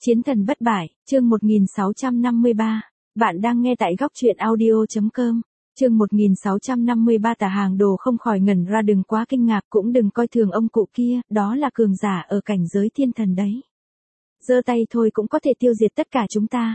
Chiến thần bất bại, chương 1653. Bạn đang nghe tại góc truyện audio.com. Chương 1653. Tả Hàng Đồ không khỏi ngẩn ra, đừng quá kinh ngạc, cũng đừng coi thường ông cụ kia, đó là cường giả ở cảnh giới thiên thần đấy. Giơ tay thôi cũng có thể tiêu diệt tất cả chúng ta.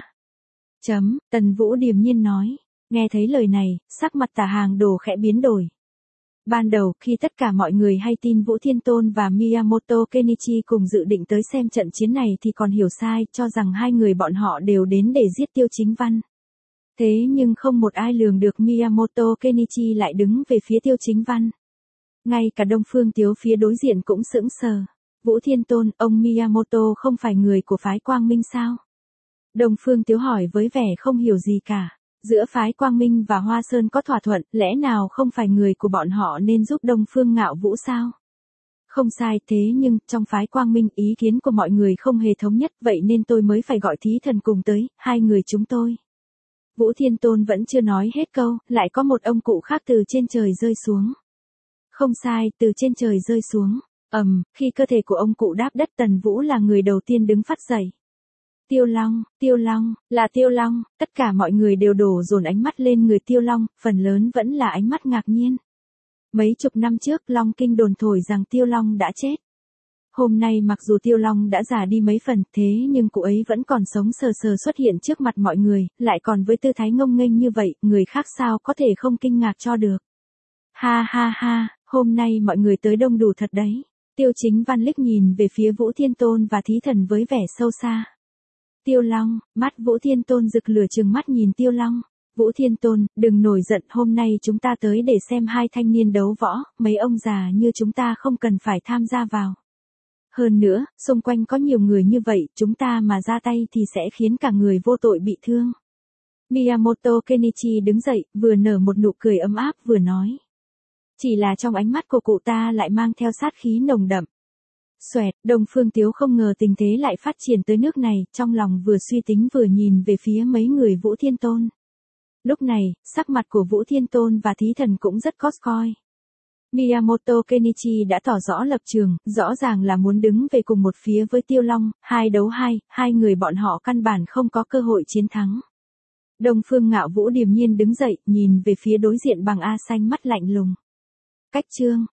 Tần Vũ điềm nhiên nói. Nghe thấy lời này, sắc mặt Tả Hàng Đồ khẽ biến đổi. Ban đầu, khi tất cả mọi người hay tin Vũ Thiên Tôn và Miyamoto Kenichi cùng dự định tới xem trận chiến này thì còn hiểu sai, cho rằng hai người bọn họ đều đến để giết Tiêu Chính Văn. Thế nhưng không một ai lường được Miyamoto Kenichi lại đứng về phía Tiêu Chính Văn. Ngay cả Đông Phương Tiếu phía đối diện cũng sững sờ. Vũ Thiên Tôn, ông Miyamoto không phải người của phái Quang Minh sao? Đông Phương Tiếu hỏi với vẻ không hiểu gì cả. Giữa phái Quang Minh và Hoa Sơn có thỏa thuận, lẽ nào không phải người của bọn họ nên giúp Đông Phương Ngạo Vũ sao? Không sai, thế nhưng, trong phái Quang Minh ý kiến của mọi người không hề thống nhất, vậy nên tôi mới phải gọi thí thần cùng tới, hai người chúng tôi. Vũ Thiên Tôn vẫn chưa nói hết câu, lại có một ông cụ khác từ trên trời rơi xuống. Không sai, từ trên trời rơi xuống. Khi cơ thể của ông cụ đáp đất, Tần Vũ là người đầu tiên đứng phắt dậy. Tiêu Long, là Tiêu Long, tất cả mọi người đều đổ dồn ánh mắt lên người Tiêu Long, phần lớn vẫn là ánh mắt ngạc nhiên. Mấy chục năm trước, Long Kinh đồn thổi rằng Tiêu Long đã chết. Hôm nay mặc dù Tiêu Long đã già đi mấy phần, thế nhưng cụ ấy vẫn còn sống sờ sờ xuất hiện trước mặt mọi người, lại còn với tư thái ngông nghênh như vậy, người khác sao có thể không kinh ngạc cho được. Ha ha ha, hôm nay mọi người tới đông đủ thật đấy. Tiêu Chính Văn liếc nhìn về phía Vũ Thiên Tôn và thí thần với vẻ sâu xa. Tiêu Long, mắt Vũ Thiên Tôn rực lửa trừng mắt nhìn Tiêu Long. Vũ Thiên Tôn, đừng nổi giận, hôm nay chúng ta tới để xem hai thanh niên đấu võ, mấy ông già như chúng ta không cần phải tham gia vào. Hơn nữa, xung quanh có nhiều người như vậy, chúng ta mà ra tay thì sẽ khiến cả người vô tội bị thương. Miyamoto Kenichi đứng dậy, vừa nở một nụ cười ấm áp vừa nói. Chỉ là trong ánh mắt của cụ ta lại mang theo sát khí nồng đậm. Xoẹt, Đông Phương Tiếu không ngờ tình thế lại phát triển tới nước này, trong lòng vừa suy tính vừa nhìn về phía mấy người Vũ Thiên Tôn. Lúc này, sắc mặt của Vũ Thiên Tôn và thí thần cũng rất khó coi. Miyamoto Kenichi đã tỏ rõ lập trường, rõ ràng là muốn đứng về cùng một phía với Tiêu Long, 2 đấu 2, hai người bọn họ căn bản không có cơ hội chiến thắng. Đông Phương Ngạo Vũ điềm nhiên đứng dậy, nhìn về phía đối diện bằng A xanh mắt lạnh lùng. Cách chương,